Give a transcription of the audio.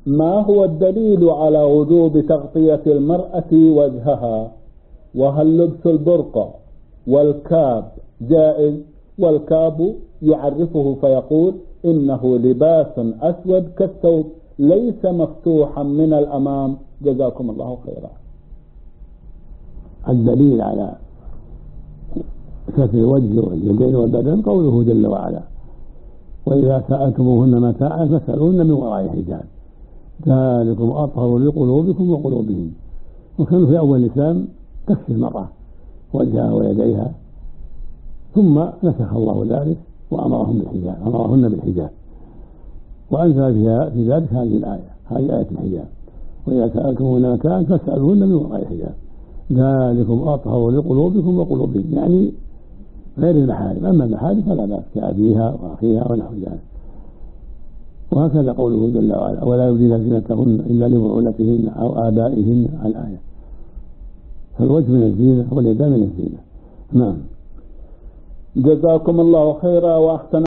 ما هو الدليل على وجوب تغطية المرأة وجهها؟ وهل لبس البرقع والكاب جائز؟ والكاب يعرفه فيقول إنه لباس أسود كالثوب ليس مفتوحا من الأمام. جزاكم الله خيرا. الدليل على ستر الوجه واليدين والبدن قوله جل وعلا: وإذا سألتموهن متاعا فاسألوهن من وراء حجاب ذلكم أطهر لقلوبكم وقلوبهم. وكانوا في أول الإسلام تكفي المرأة وجهها ويديها، ثم نسخ الله ذلك وأمرهن بالحجاب وأنزل في ذلك هذه الآية، هذه آية الحجاب: وإذا سألتموهن متاعا فاسألوهن من وراء حجاب ذلكم أطهر لقلوبكم وقلوبهم، يعني غير المحارم. أما المحارم فلا بأس كأبيها وأخيها ونحو ذلك. وهكذا قوله جل وعلا: ولا يبدين زينتهن إلا لبعولتهن أو آبائهن، الآية. فالوجه من الزينة واليدان من الزينة. نعم. جزاكم الله خيرا وأحسن